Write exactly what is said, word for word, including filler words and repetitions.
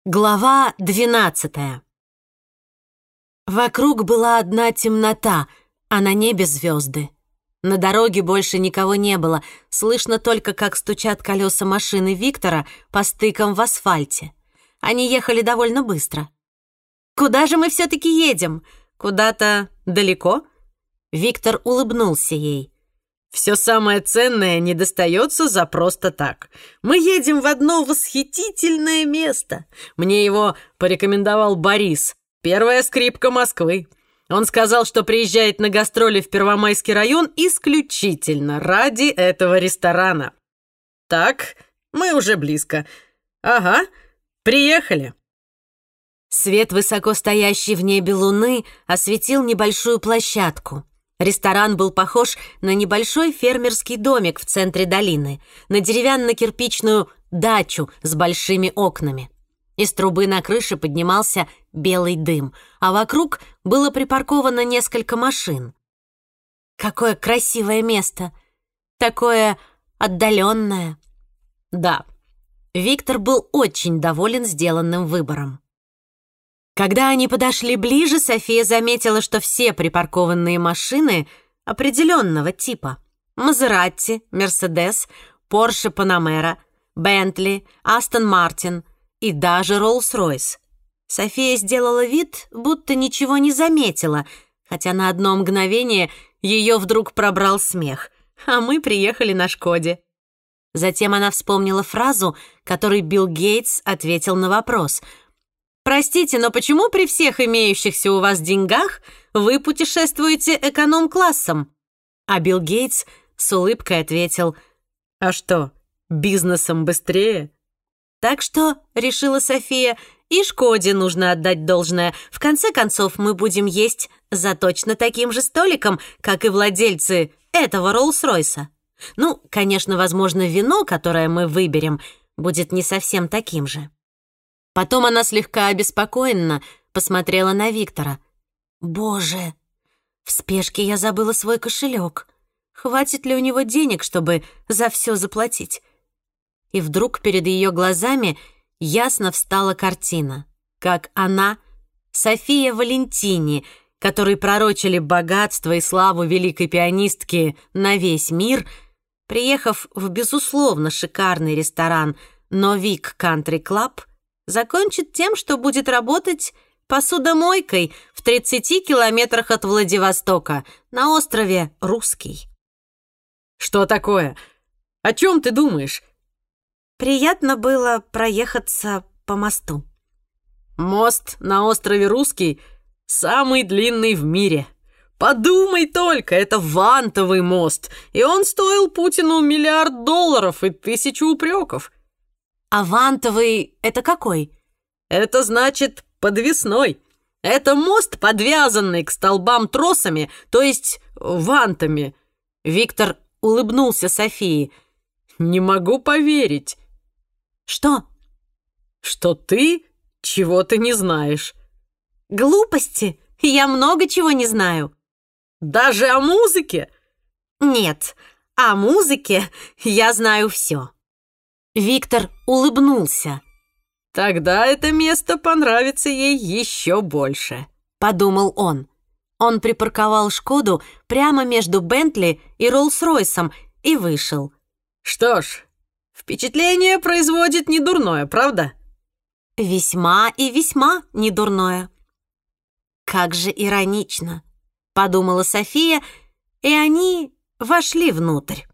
Глава двенадцатая. Вокруг была одна темнота, а на небе звезды. На дороге больше никого не было, слышно только, как стучат колеса машины Виктора по стыкам в асфальте. Они ехали довольно быстро. «Куда же мы все-таки едем? Куда-то далеко?» Виктор улыбнулся ей. «Все самое ценное не достается за просто так. Мы едем в одно восхитительное место. Мне его порекомендовал Борис, первая скрипка Москвы. Он сказал, что приезжает на гастроли в Первомайский район исключительно ради этого ресторана. Так, мы уже близко. Ага, приехали». Свет высоко стоящей в небе луны осветил небольшую площадку. Ресторан был похож на небольшой фермерский домик в центре долины, на деревянно-кирпичную дачу с большими окнами. Из трубы на крыше поднимался белый дым, а вокруг было припарковано несколько машин. Какое красивое место! Такое отдаленное! Да, Виктор был очень доволен сделанным выбором. Когда они подошли ближе, София заметила, что все припаркованные машины определенного типа. Мазератти, Мерседес, Порше Панамера, Бентли, Астон Мартин и даже Роллс-Ройс. София сделала вид, будто ничего не заметила, хотя на одно мгновение ее вдруг пробрал смех. А мы приехали на Шкоде. Затем она вспомнила фразу, которой Билл Гейтс ответил на вопрос — «Простите, но почему при всех имеющихся у вас деньгах вы путешествуете эконом-классом?» А Билл Гейтс с улыбкой ответил: «А что, бизнесом быстрее?» Так что, решила София, и Шкоде нужно отдать должное. В конце концов, мы будем есть за точно таким же столиком, как и владельцы этого Роллс-Ройса. Ну, конечно, возможно, вино, которое мы выберем, будет не совсем таким же. Потом она слегка обеспокоенно посмотрела на Виктора. «Боже, в спешке я забыла свой кошелек. Хватит ли у него денег, чтобы за все заплатить?» И вдруг перед ее глазами ясно встала картина, как она, София Валентини, которой пророчили богатство и славу великой пианистки на весь мир, приехав в, безусловно, шикарный ресторан «Новик Кантри Клаб», закончит тем, что будет работать посудомойкой в тридцати километрах от Владивостока на острове Русский. «Что такое? О чем ты думаешь?» Приятно было проехаться по мосту. «Мост на острове Русский самый длинный в мире. Подумай только, это вантовый мост, и он стоил Путину миллиард долларов и тысячу упреков». «А вантовый — это какой?» «Это значит подвесной. Это мост, подвязанный к столбам тросами, то есть вантами». Виктор улыбнулся Софии. «Не могу поверить». «Что?» «Что ты чего-то не знаешь». «Глупости. Я много чего не знаю». «Даже о музыке?» «Нет, о музыке я знаю все». Виктор улыбнулся. «Тогда это место понравится ей еще больше», — подумал он. Он припарковал Шкоду прямо между Бентли и Роллс-Ройсом и вышел. «Что ж, впечатление производит недурное, правда?» «Весьма и весьма недурное». «Как же иронично», — подумала София, и они вошли внутрь.